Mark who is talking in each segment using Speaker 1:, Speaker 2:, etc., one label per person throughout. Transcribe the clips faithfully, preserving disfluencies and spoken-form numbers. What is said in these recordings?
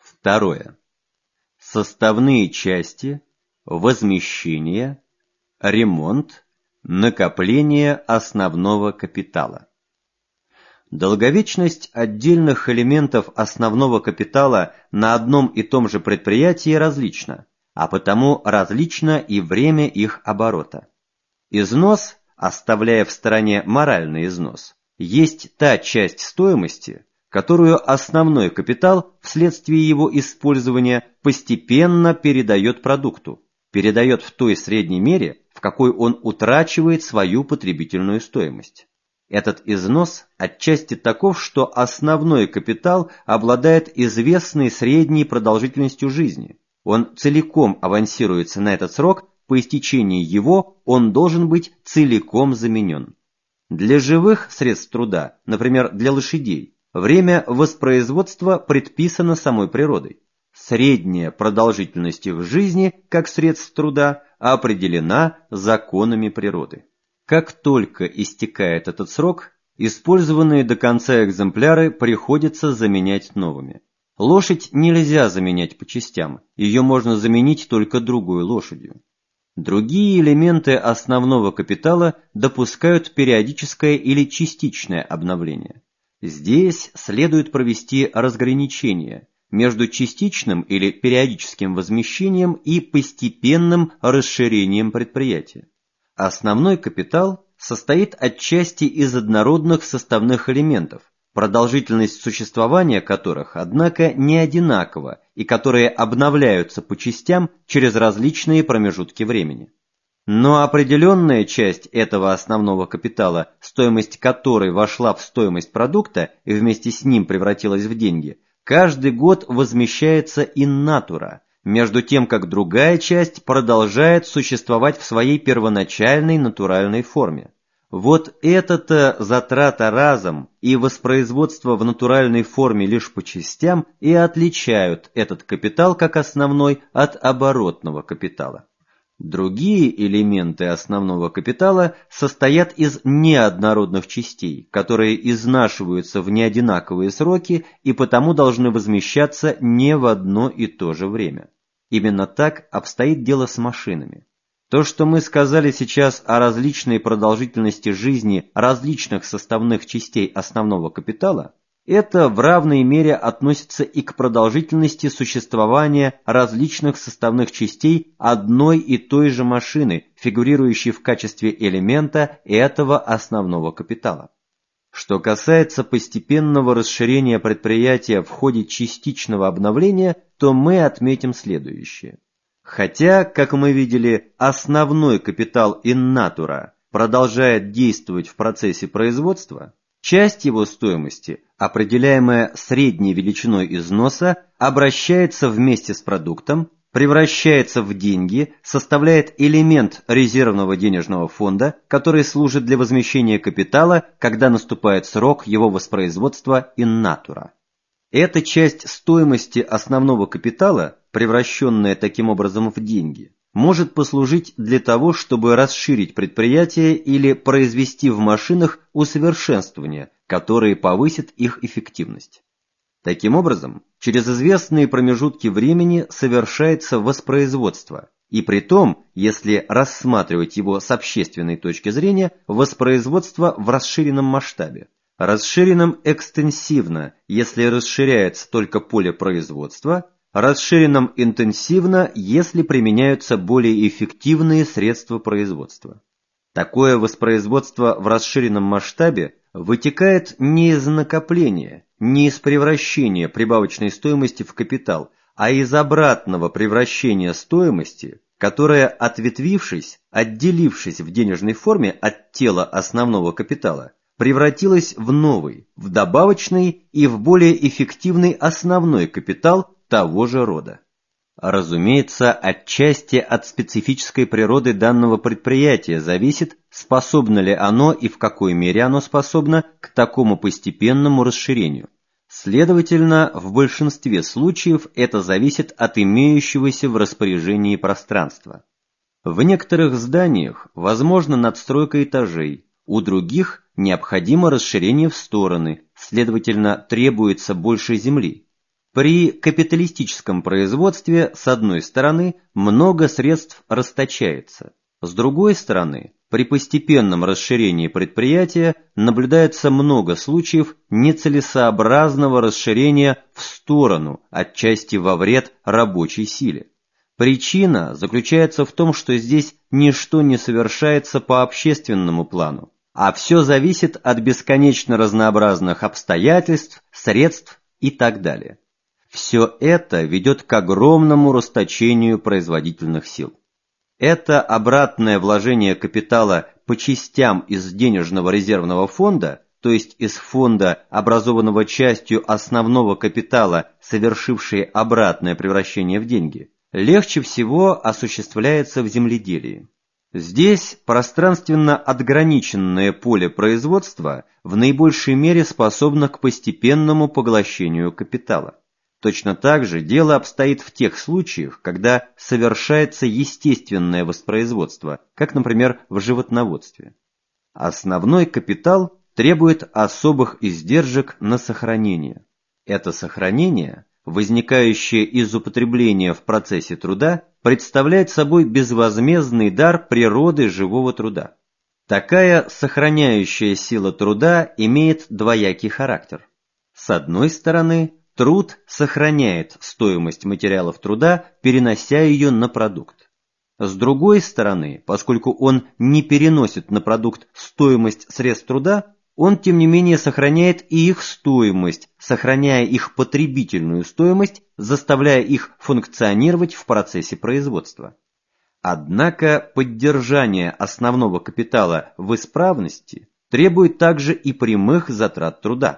Speaker 1: Второе. Составные части, возмещение, ремонт, накопление основного капитала. Долговечность отдельных элементов основного капитала на одном и том же предприятии различна, а потому различно и время их оборота. Износ, оставляя в стороне моральный износ, есть та часть стоимости, которую основной капитал вследствие его использования постепенно передает продукту, передает в той средней мере, в какой он утрачивает свою потребительную стоимость. Этот износ отчасти таков, что основной капитал обладает известной средней продолжительностью жизни. Он целиком авансируется на этот срок, по истечении его он должен быть целиком заменен. Для живых средств труда, например, для лошадей, время воспроизводства предписано самой природой. Средняя продолжительность их жизни, как средств труда, определена законами природы. Как только истекает этот срок, использованные до конца экземпляры приходится заменять новыми. Лошадь нельзя заменять по частям, ее можно заменить только другой лошадью. Другие элементы основного капитала допускают периодическое или частичное обновление. Здесь следует провести разграничение между частичным или периодическим возмещением и постепенным расширением предприятия. Основной капитал состоит отчасти из однородных составных элементов, продолжительность существования которых, однако, не одинакова и которые обновляются по частям через различные промежутки времени. Но определенная часть этого основного капитала, стоимость которой вошла в стоимость продукта и вместе с ним превратилась в деньги, каждый год возмещается in natura, между тем как другая часть продолжает существовать в своей первоначальной натуральной форме. Вот это-то затрата разом и воспроизводство в натуральной форме лишь по частям и отличают этот капитал как основной от оборотного капитала. Другие элементы основного капитала состоят из неоднородных частей, которые изнашиваются в неодинаковые сроки и потому должны возмещаться не в одно и то же время. Именно так обстоит дело с машинами. То, что мы сказали сейчас о различной продолжительности жизни различных составных частей основного капитала, это в равной мере относится и к продолжительности существования различных составных частей одной и той же машины, фигурирующей в качестве элемента этого основного капитала. Что касается постепенного расширения предприятия в ходе частичного обновления, то мы отметим следующее. Хотя, как мы видели, основной капитал in natura продолжает действовать в процессе производства, часть его стоимости, определяемая средней величиной износа, обращается вместе с продуктом, превращается в деньги, составляет элемент резервного денежного фонда, который служит для возмещения капитала, когда наступает срок его воспроизводства in natura. Эта часть стоимости основного капитала, превращенная таким образом в деньги, может послужить для того, чтобы расширить предприятие или произвести в машинах усовершенствования, которые повысят их эффективность. Таким образом, через известные промежутки времени совершается воспроизводство, и притом, если рассматривать его с общественной точки зрения, воспроизводство в расширенном масштабе. Расширенном экстенсивно, если расширяется только поле производства, расширенном интенсивно, если применяются более эффективные средства производства. Такое воспроизводство в расширенном масштабе вытекает не из накопления, не из превращения прибавочной стоимости в капитал, а из обратного превращения стоимости, которая, ответвившись, отделившись в денежной форме от тела основного капитала, превратилась в новый, в добавочный и в более эффективный основной капитал того же рода. Разумеется, отчасти от специфической природы данного предприятия зависит, способно ли оно и в какой мере оно способно к такому постепенному расширению. Следовательно, в большинстве случаев это зависит от имеющегося в распоряжении пространства. В некоторых зданиях возможна надстройка этажей, у других необходимо расширение в стороны, следовательно, требуется больше земли. При капиталистическом производстве, с одной стороны, много средств расточается, с другой стороны, при постепенном расширении предприятия наблюдается много случаев нецелесообразного расширения в сторону, отчасти во вред рабочей силе. Причина заключается в том, что здесь ничто не совершается по общественному плану, а все зависит от бесконечно разнообразных обстоятельств, средств и так далее. Все это ведет к огромному расточению производительных сил. Это обратное вложение капитала по частям из денежного резервного фонда, то есть из фонда, образованного частью основного капитала, совершившей обратное превращение в деньги, легче всего осуществляется в земледелии. Здесь пространственно отграниченное поле производства в наибольшей мере способно к постепенному поглощению капитала. Точно так же дело обстоит в тех случаях, когда совершается естественное воспроизводство, как, например, в животноводстве. Основной капитал требует особых издержек на сохранение. Это сохранение, возникающее из употребления в процессе труда, представляет собой безвозмездный дар природы живого труда. Такая сохраняющая сила труда имеет двоякий характер. С одной стороны, труд сохраняет стоимость материалов труда, перенося ее на продукт. С другой стороны, поскольку он не переносит на продукт стоимость средств труда, он, тем не менее, сохраняет и их стоимость, сохраняя их потребительную стоимость, заставляя их функционировать в процессе производства. Однако поддержание основного капитала в исправности требует также и прямых затрат труда.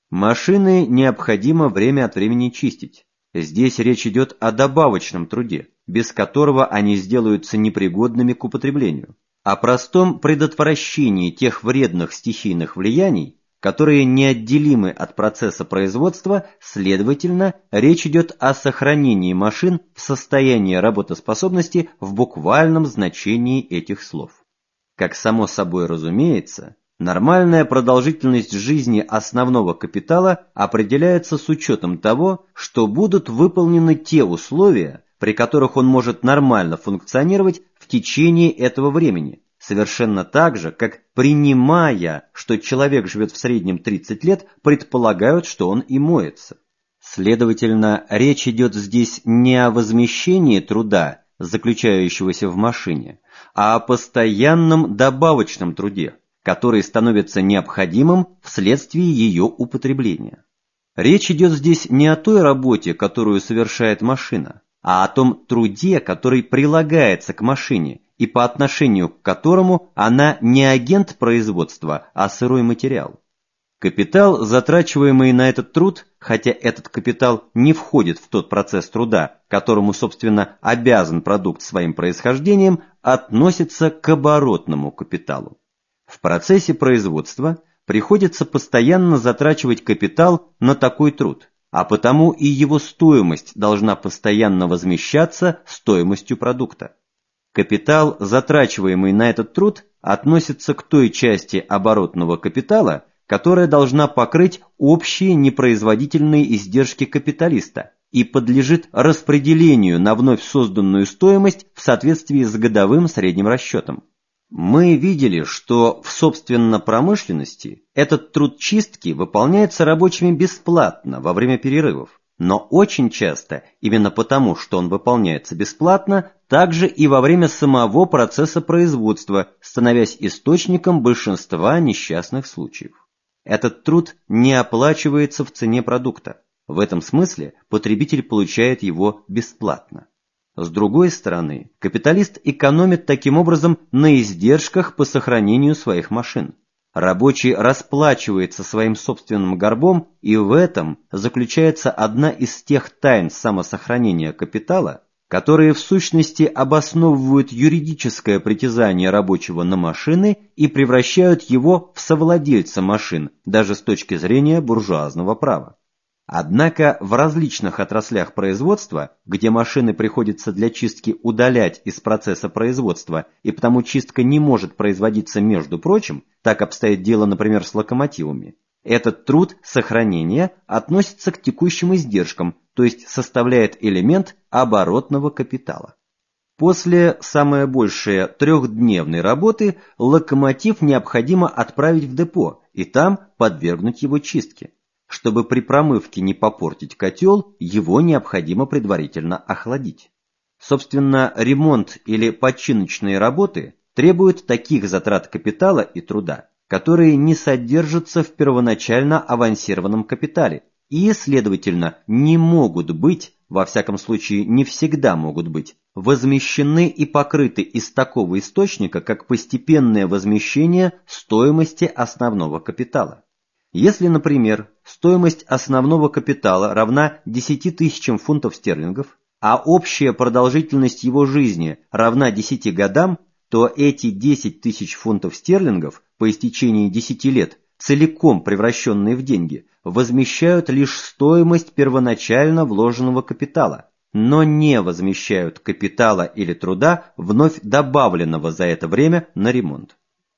Speaker 1: Машины необходимо время от времени чистить. Здесь речь идет о добавочном труде, без которого они сделаются непригодными к употреблению, о простом предотвращении тех вредных стихийных влияний, которые неотделимы от процесса производства, следовательно, речь идет о сохранении машин в состоянии работоспособности в буквальном значении этих слов. Как само собой разумеется, нормальная продолжительность жизни основного капитала определяется с учетом того, что будут выполнены те условия, при которых он может нормально функционировать в течение этого времени, совершенно так же, как, принимая, что человек живет в среднем тридцать лет, предполагают, что он и моется. Следовательно, речь идет здесь не о возмещении труда, заключающегося в машине, а о постоянном добавочном труде, который становится необходимым вследствие ее употребления. Речь идет здесь не о той работе, которую совершает машина, а о том труде, который прилагается к машине и по отношению к которому она не агент производства, а сырой материал. Капитал, затрачиваемый на этот труд, хотя этот капитал не входит в тот процесс труда, которому, собственно, обязан продукт своим происхождением, относится к оборотному капиталу. В процессе производства приходится постоянно затрачивать капитал на такой труд, а потому и его стоимость должна постоянно возмещаться стоимостью продукта. Капитал, затрачиваемый на этот труд, относится к той части оборотного капитала, которая должна покрыть общие непроизводительные издержки капиталиста и подлежит распределению на вновь созданную стоимость в соответствии с годовым средним расчетом. Мы видели, что в собственно промышленности этот труд чистки выполняется рабочими бесплатно во время перерывов, но очень часто, именно потому, что он выполняется бесплатно, также и во время самого процесса производства, становясь источником большинства несчастных случаев. Этот труд не оплачивается в цене продукта. В этом смысле потребитель получает его бесплатно. С другой стороны, капиталист экономит таким образом на издержках по сохранению своих машин. Рабочий расплачивается своим собственным горбом, и в этом заключается одна из тех тайн самосохранения капитала, которые в сущности обосновывают юридическое притязание рабочего на машины и превращают его в совладельца машин, даже с точки зрения буржуазного права. Однако в различных отраслях производства, где машины приходится для чистки удалять из процесса производства, и потому чистка не может производиться между прочим, так обстоит дело, например, с локомотивами, Этот труд сохранения относится к текущим издержкам, то есть составляет элемент оборотного капитала. После самое большее трехдневной работы локомотив необходимо отправить в депо и там подвергнуть его чистке. Чтобы при промывке не попортить котел, его необходимо предварительно охладить. Собственно, ремонт или починочные работы требуют таких затрат капитала и труда, которые не содержатся в первоначально авансированном капитале и, следовательно, не могут быть, во всяком случае не всегда могут быть, возмещены и покрыты из такого источника, как постепенное возмещение стоимости основного капитала. Если, например, стоимость основного капитала равна десяти тысячам фунтов стерлингов, а общая продолжительность его жизни равна десяти годам, то эти десять тысяч фунтов стерлингов по истечении десяти лет, целиком превращенные в деньги, возмещают лишь стоимость первоначально вложенного капитала, но не возмещают капитала или труда, вновь добавленного за это время на ремонт.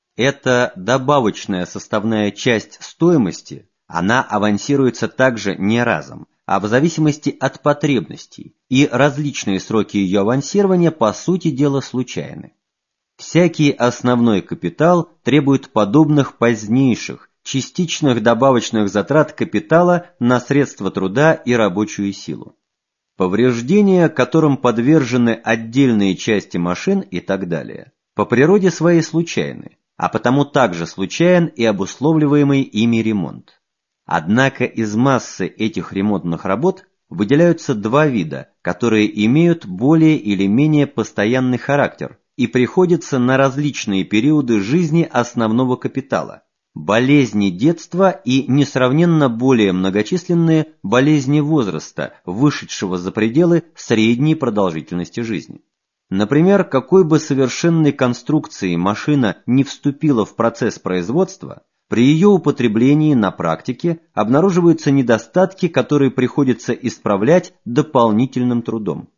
Speaker 1: Эта добавочная составная часть стоимости, она авансируется также не разом, а в зависимости от потребностей, и различные сроки ее авансирования по сути дела случайны. Всякий основной капитал требует подобных позднейших, частичных добавочных затрат капитала на средства труда и рабочую силу. Повреждения, которым подвержены отдельные части машин и так далее, по природе своей случайны, а потому также случайен и обусловливаемый ими ремонт. Однако из массы этих ремонтных работ выделяются два вида, которые имеют более или менее постоянный характер и приходятся на различные периоды жизни основного капитала: болезни детства и несравненно более многочисленные болезни возраста, вышедшего за пределы средней продолжительности жизни. Например, какой бы совершенной конструкцией машина не вступила в процесс производства, при ее употреблении на практике обнаруживаются недостатки, которые приходится исправлять дополнительным трудом.